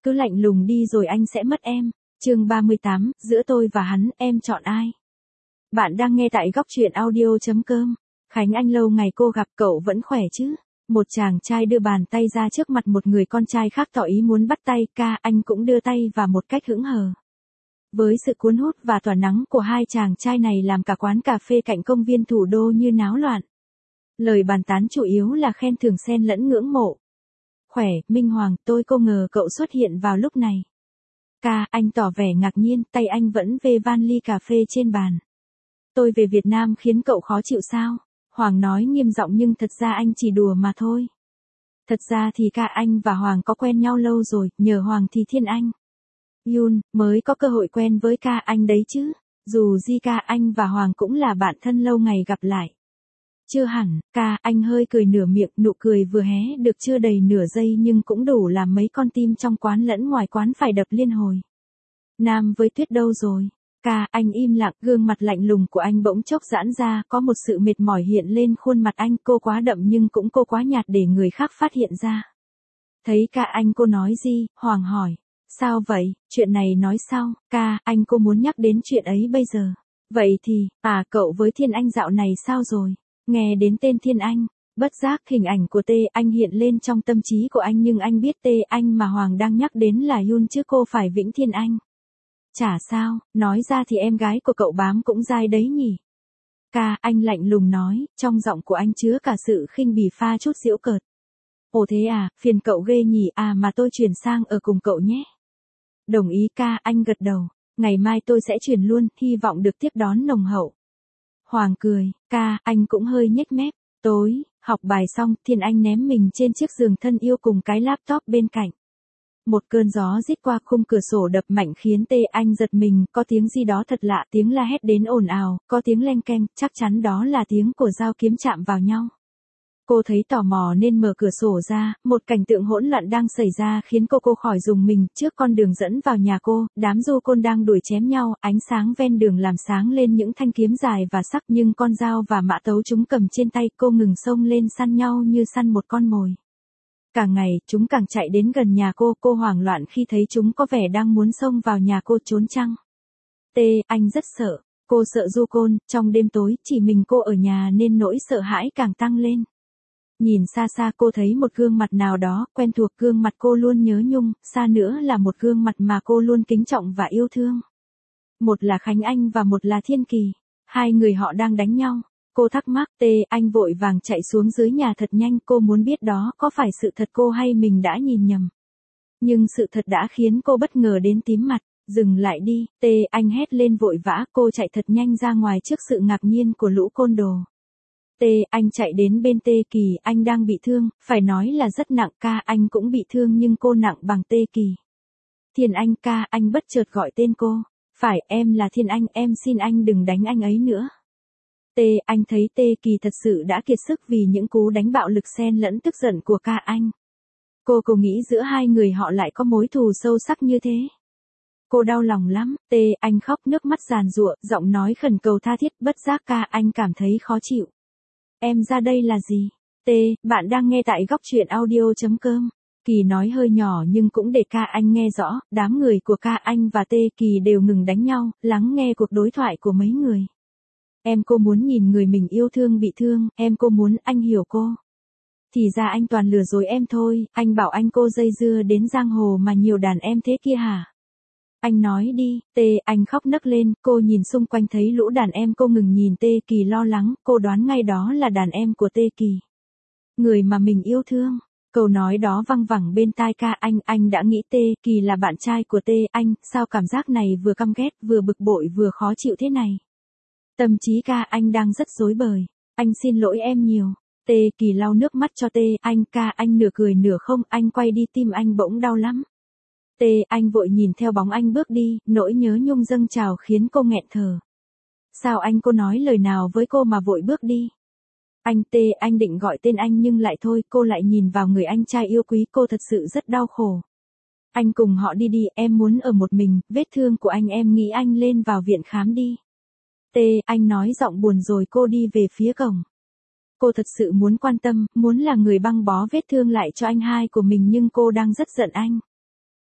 cứ lạnh lùng đi rồi anh sẽ mất em. Chương 38, giữa tôi và hắn, em chọn ai? Bạn đang nghe tại góc truyện audio.com. Khánh Anh lâu ngày cô gặp, cậu vẫn khỏe chứ? Một chàng trai đưa bàn tay ra trước mặt một người con trai khác tỏ ý muốn bắt tay, anh cũng đưa tay và một cách hững hờ. Với sự cuốn hút và tỏa nắng của hai chàng trai này làm cả quán cà phê cạnh công viên thủ đô như náo loạn. Lời bàn tán chủ yếu là khen thưởng xen lẫn ngưỡng mộ. Khỏe, Minh Hoàng, cô ngờ cậu xuất hiện vào lúc này. Anh tỏ vẻ ngạc nhiên, tay anh vẫn vê van ly cà phê trên bàn. Tôi về Việt Nam khiến cậu khó chịu sao? Hoàng nói nghiêm giọng nhưng thật ra anh chỉ đùa mà thôi. Thật ra thì anh và Hoàng có quen nhau lâu rồi, nhờ Hoàng thì Thiên Anh. Yun, mới có cơ hội quen với anh đấy chứ. Dù gì anh và Hoàng cũng là bạn thân lâu ngày gặp lại. Chưa hẳn, anh hơi cười nửa miệng, nụ cười vừa hé được chưa đầy nửa giây nhưng cũng đủ làm mấy con tim trong quán lẫn ngoài quán phải đập liên hồi. Nam với Tuyết đâu rồi? Anh im lặng, gương mặt lạnh lùng của anh bỗng chốc giãn ra, có một sự mệt mỏi hiện lên khuôn mặt anh, cô quá đậm nhưng cũng cô quá nhạt để người khác phát hiện ra. Thấy cô nói gì? Hoàng hỏi. Sao vậy, chuyện này nói sau, cô muốn nhắc đến chuyện ấy bây giờ. Vậy thì, cậu với Thiên Anh dạo này sao rồi? Nghe đến tên Thiên Anh, bất giác hình ảnh của anh hiện lên trong tâm trí của anh nhưng anh biết anh mà Hoàng đang nhắc đến là Yun chứ cô phải Vĩnh Thiên Anh. Chả sao, nói ra thì em gái của cậu bám cũng dai đấy nhỉ. Anh lạnh lùng nói, trong giọng của anh chứa cả sự khinh bỉ pha chút giễu cợt. Ồ thế phiền cậu ghê nhỉ, mà tôi chuyển sang ở cùng cậu nhé. Đồng ý anh gật đầu, ngày mai tôi sẽ chuyển luôn, hy vọng được tiếp đón nồng hậu. Hoàng cười, anh cũng hơi nhếch mép. Tối, học bài xong, Thiên Anh ném mình trên chiếc giường thân yêu cùng cái laptop bên cạnh. Một cơn gió rít qua khung cửa sổ đập mạnh khiến anh giật mình, có tiếng gì đó thật lạ, tiếng la hét đến ồn ào, có tiếng leng keng, chắc chắn đó là tiếng của dao kiếm chạm vào nhau. Cô thấy tò mò nên mở cửa sổ ra, một cảnh tượng hỗn loạn đang xảy ra khiến cô khỏi rùng mình. Trước con đường dẫn vào nhà cô, đám du côn đang đuổi chém nhau, ánh sáng ven đường làm sáng lên những thanh kiếm dài và sắc nhưng con dao và mã tấu chúng cầm trên tay cô ngừng xông lên săn nhau như săn một con mồi. Càng ngày, chúng càng chạy đến gần nhà cô hoảng loạn khi thấy chúng có vẻ đang muốn xông vào nhà cô trốn chăng. Anh rất sợ, cô sợ du côn, trong đêm tối, chỉ mình cô ở nhà nên nỗi sợ hãi càng tăng lên. Nhìn xa xa cô thấy một gương mặt nào đó, quen thuộc, gương mặt cô luôn nhớ nhung, xa nữa là một gương mặt mà cô luôn kính trọng và yêu thương. Một là Khánh Anh và một là Thiên Kỳ. Hai người họ đang đánh nhau. Cô thắc mắc, anh vội vàng chạy xuống dưới nhà thật nhanh, cô muốn biết đó có phải sự thật cô hay mình đã nhìn nhầm. Nhưng sự thật đã khiến cô bất ngờ đến tím mặt. Dừng lại đi, anh hét lên vội vã, cô chạy thật nhanh ra ngoài trước sự ngạc nhiên của lũ côn đồ. Anh chạy đến bên Kỳ, anh đang bị thương, phải nói là rất nặng, anh cũng bị thương nhưng cô nặng bằng Kỳ. Thiên Anh, anh bất chợt gọi tên cô. Phải, em là Thiên Anh, em xin anh đừng đánh anh ấy nữa. Anh thấy Kỳ thật sự đã kiệt sức vì những cú đánh bạo lực xen lẫn tức giận của anh. Cô nghĩ giữa hai người họ lại có mối thù sâu sắc như thế. Cô đau lòng lắm, anh khóc nước mắt giàn giụa, giọng nói khẩn cầu tha thiết, bất giác anh cảm thấy khó chịu. Em ra đây là gì? Bạn đang nghe tại góc truyện audio.com. Kỳ nói hơi nhỏ nhưng cũng để anh nghe rõ, đám người của anh và Kỳ đều ngừng đánh nhau, lắng nghe cuộc đối thoại của mấy người. Cô muốn nhìn người mình yêu thương bị thương, cô muốn anh hiểu cô. Thì ra anh toàn lừa dối em thôi, anh bảo anh cô dây dưa đến giang hồ mà nhiều đàn em thế kia hả? Anh nói đi, anh khóc nấc lên, cô nhìn xung quanh thấy lũ đàn em, cô ngừng nhìn Kỳ lo lắng, cô đoán ngay đó là đàn em của Kỳ. Người mà mình yêu thương, câu nói đó văng vẳng bên tai anh đã nghĩ Kỳ là bạn trai của anh, sao cảm giác này vừa căm ghét, vừa bực bội vừa khó chịu thế này. Tâm trí anh đang rất rối bời, anh xin lỗi em nhiều. Kỳ lau nước mắt cho anh nửa cười nửa không, anh quay đi tim anh bỗng đau lắm. Anh vội nhìn theo bóng anh bước đi, nỗi nhớ nhung dâng trào khiến cô nghẹn thở. Sao cô nói lời nào với cô mà vội bước đi? Anh định gọi tên anh nhưng lại thôi, cô lại nhìn vào người anh trai yêu quý, cô thật sự rất đau khổ. Anh cùng họ đi, em muốn ở một mình, vết thương của anh em nghĩ anh lên vào viện khám đi. Anh nói giọng buồn rồi cô đi về phía cổng. Cô thật sự muốn quan tâm, muốn là người băng bó vết thương lại cho anh hai của mình nhưng cô đang rất giận anh.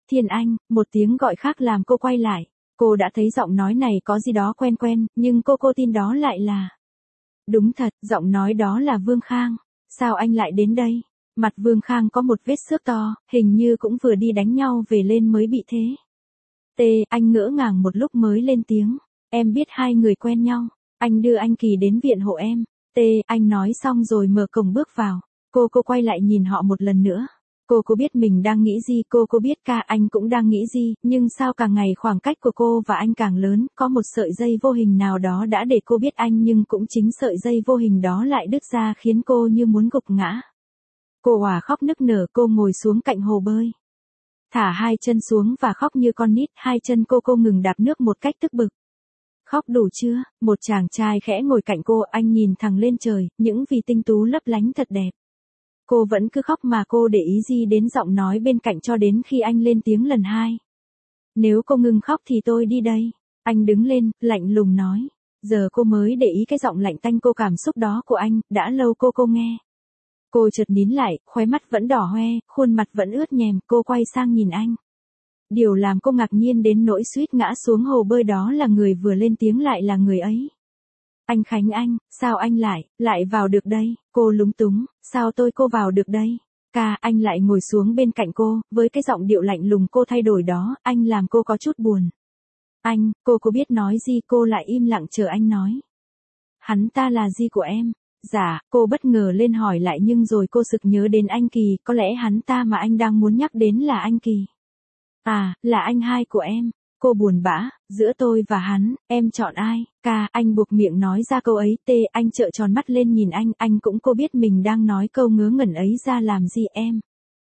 Thiên Anh, một tiếng gọi khác làm cô quay lại. Cô đã thấy giọng nói này có gì đó quen quen, nhưng cô tin đó lại là. Đúng thật, giọng nói đó là Vương Khang. Sao anh lại đến đây? Mặt Vương Khang có một vết xước to, hình như cũng vừa đi đánh nhau về lên mới bị thế. Anh ngỡ ngàng một lúc mới lên tiếng. Em biết hai người quen nhau. Anh đưa anh Kỳ đến viện hộ em. Anh nói xong rồi mở cổng bước vào. Cô quay lại nhìn họ một lần nữa. Cô biết mình đang nghĩ gì, cô biết ca anh cũng đang nghĩ gì, nhưng sao càng ngày khoảng cách của cô và anh càng lớn, có một sợi dây vô hình nào đó đã để cô biết anh nhưng cũng chính sợi dây vô hình đó lại đứt ra khiến cô như muốn gục ngã. Cô òa khóc nức nở, cô ngồi xuống cạnh hồ bơi. Thả hai chân xuống và khóc như con nít, hai chân cô ngừng đạp nước một cách tức bực. Khóc đủ chưa? Một chàng trai khẽ ngồi cạnh cô, anh nhìn thẳng lên trời, những vì tinh tú lấp lánh thật đẹp. Cô vẫn cứ khóc mà cô để ý gì đến giọng nói bên cạnh cho đến khi anh lên tiếng lần hai. Nếu cô ngừng khóc thì tôi đi đây. Anh đứng lên, lạnh lùng nói. Giờ cô mới để ý cái giọng lạnh tanh cô cảm xúc đó của anh, đã lâu cô nghe. Cô chợt nín lại, khóe mắt vẫn đỏ hoe, khuôn mặt vẫn ướt nhèm, cô quay sang nhìn anh. Điều làm cô ngạc nhiên đến nỗi suýt ngã xuống hồ bơi đó là người vừa lên tiếng lại là người ấy. Anh Khánh anh, sao anh lại vào được đây? Cô lúng túng, sao cô vào được đây? Anh lại ngồi xuống bên cạnh cô, với cái giọng điệu lạnh lùng cô thay đổi đó, anh làm cô có chút buồn. Anh, cô biết nói gì, cô lại im lặng chờ anh nói. Hắn ta là gì của em? Dạ, cô bất ngờ lên hỏi lại nhưng rồi cô sực nhớ đến anh Kỳ, có lẽ hắn ta mà anh đang muốn nhắc đến là anh Kỳ. À, là anh hai của em. Cô buồn bã, giữa tôi và hắn, em chọn ai? Anh buộc miệng nói ra câu ấy. Anh trợn tròn mắt lên nhìn anh cũng cô biết mình đang nói câu ngớ ngẩn ấy ra làm gì em.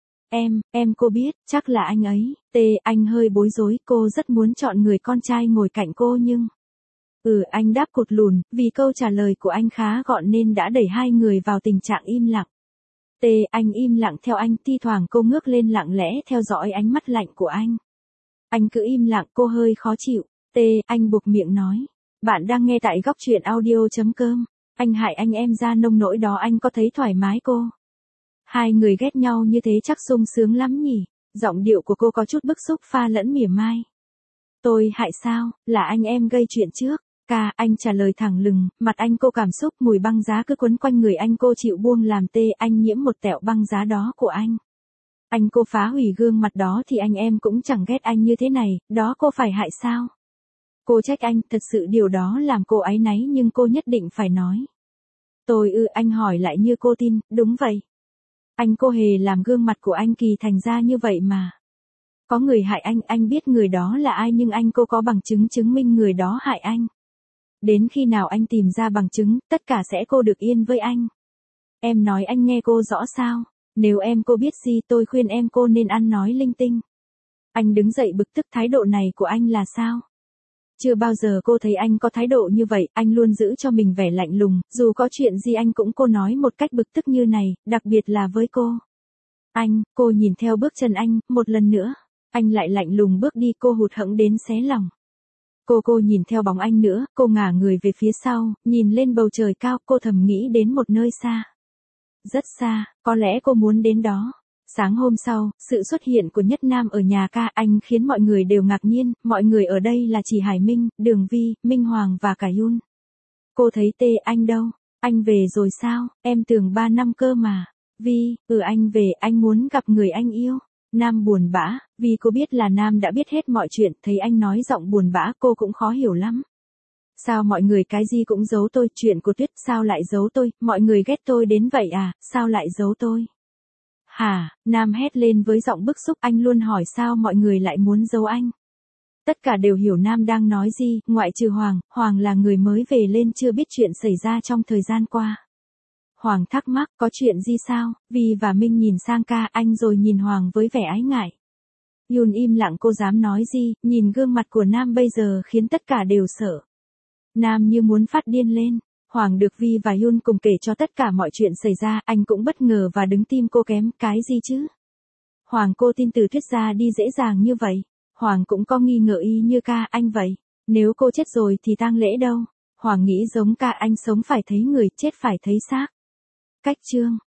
Cô biết, chắc là anh ấy. Anh hơi bối rối, cô rất muốn chọn người con trai ngồi cạnh cô nhưng. Anh đáp cụt lùn, vì câu trả lời của anh khá gọn nên đã đẩy hai người vào tình trạng im lặng. Anh im lặng theo anh, thi thoảng cô ngước lên lặng lẽ theo dõi ánh mắt lạnh của anh. Anh cứ im lặng, cô hơi khó chịu. Anh buộc miệng nói. Bạn đang nghe tại góc truyện audio.com. Anh hại anh em ra nông nỗi đó anh có thấy thoải mái cô? Hai người ghét nhau như thế chắc sung sướng lắm nhỉ? Giọng điệu của cô có chút bức xúc pha lẫn mỉa mai. Tôi hại sao? Là anh em gây chuyện trước. Anh trả lời thẳng lừng, mặt anh cô cảm xúc mùi băng giá cứ quấn quanh người anh cô chịu buông làm. Anh nhiễm một tẹo băng giá đó của anh. Anh cô phá hủy gương mặt đó thì anh em cũng chẳng ghét anh như thế này, đó cô phải hại sao? Cô trách anh, thật sự điều đó làm cô áy náy nhưng cô nhất định phải nói. Anh hỏi lại như cô tin, đúng vậy. Cô hề làm gương mặt của anh Kỳ thành ra như vậy mà. Có người hại anh biết người đó là ai nhưng cô có bằng chứng chứng minh người đó hại anh. Đến khi nào anh tìm ra bằng chứng, tất cả sẽ cô được yên với anh. Em nói anh nghe cô rõ sao? Nếu cô biết gì tôi khuyên cô nên ăn nói linh tinh. Anh đứng dậy bực tức, thái độ này của anh là sao? Chưa bao giờ cô thấy anh có thái độ như vậy, anh luôn giữ cho mình vẻ lạnh lùng, dù có chuyện gì anh cũng cô nói một cách bực tức như này, đặc biệt là với cô. Cô nhìn theo bước chân anh, một lần nữa. Anh lại lạnh lùng bước đi, cô hụt hẫng đến xé lòng. Cô nhìn theo bóng anh nữa, cô ngả người về phía sau, nhìn lên bầu trời cao, cô thầm nghĩ đến một nơi xa. Rất xa, có lẽ cô muốn đến đó. Sáng hôm sau, sự xuất hiện của Nhất Nam ở nhà anh khiến mọi người đều ngạc nhiên, mọi người ở đây là chỉ Hải Minh, Đường Vi, Minh Hoàng và cả Yun. Cô thấy anh đâu? Anh về rồi sao? Em tưởng 3 năm cơ mà. Vi, anh về, anh muốn gặp người anh yêu. Nam buồn bã, vì cô biết là Nam đã biết hết mọi chuyện, thấy anh nói giọng buồn bã cô cũng khó hiểu lắm. Sao mọi người cái gì cũng giấu tôi, chuyện của Tuyết sao lại giấu tôi, mọi người ghét tôi đến vậy à, sao lại giấu tôi? Hả, Nam hét lên với giọng bức xúc, anh luôn hỏi sao mọi người lại muốn giấu anh. Tất cả đều hiểu Nam đang nói gì, ngoại trừ Hoàng là người mới về lên chưa biết chuyện xảy ra trong thời gian qua. Hoàng thắc mắc, có chuyện gì sao? Vi và Minh nhìn sang anh rồi nhìn Hoàng với vẻ ái ngại. Yun im lặng, cô dám nói gì, nhìn gương mặt của Nam bây giờ khiến tất cả đều sợ. Nam như muốn phát điên lên. Hoàng được Vi và Yun cùng kể cho tất cả mọi chuyện xảy ra, anh cũng bất ngờ và đứng tim cô kém, cái gì chứ? Hoàng cô tin từ Tuyết ra đi dễ dàng như vậy. Hoàng cũng có nghi ngờ y như anh vậy. Nếu cô chết rồi thì tang lễ đâu? Hoàng nghĩ giống anh sống phải thấy người, chết phải thấy xác. Cách chương